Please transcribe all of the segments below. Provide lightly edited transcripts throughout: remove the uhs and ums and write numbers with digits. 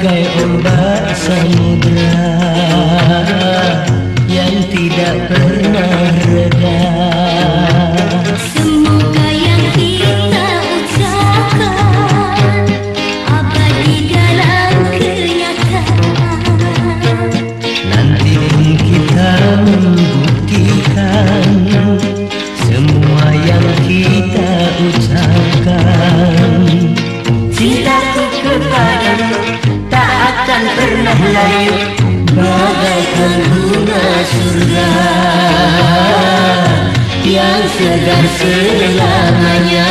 bagai ombak samudra yang tidak pernah reda. Semoga yang kita ucapkan abadi dalam kenyataan. Nanti pun kita membuktikan semua yang kita ucapkan. Cintaku kepadamu tak akan pernah layu, bagaikan bunga surga yang segar selamanya.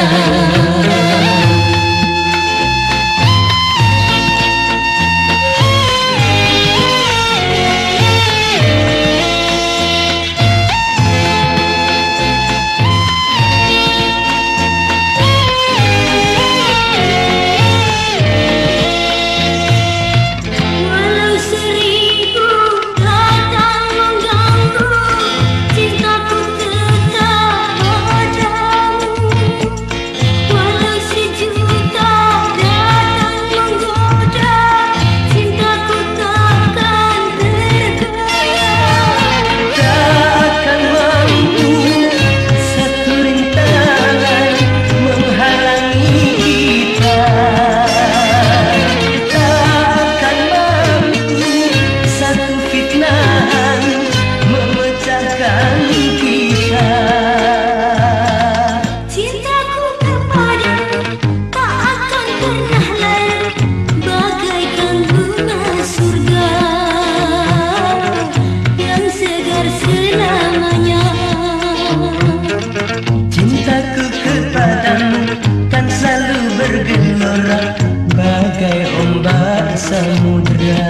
Cintaku kepadamu kan selalu bergelora bagai ombak samudra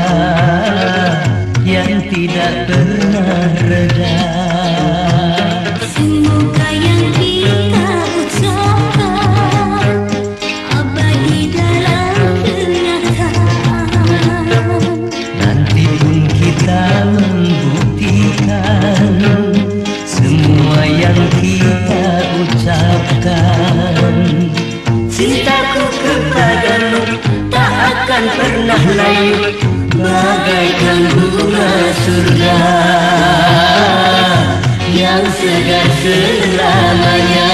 yang tidak pernah reda. Semoga yang kita ucapkan abadi dalam kenyataan. Nanti pun kita membuktikan semua yang kita ucapkan. Cintaku kepadamu tak akan pernah layu, bagaikan bunga surga yang segar selamanya.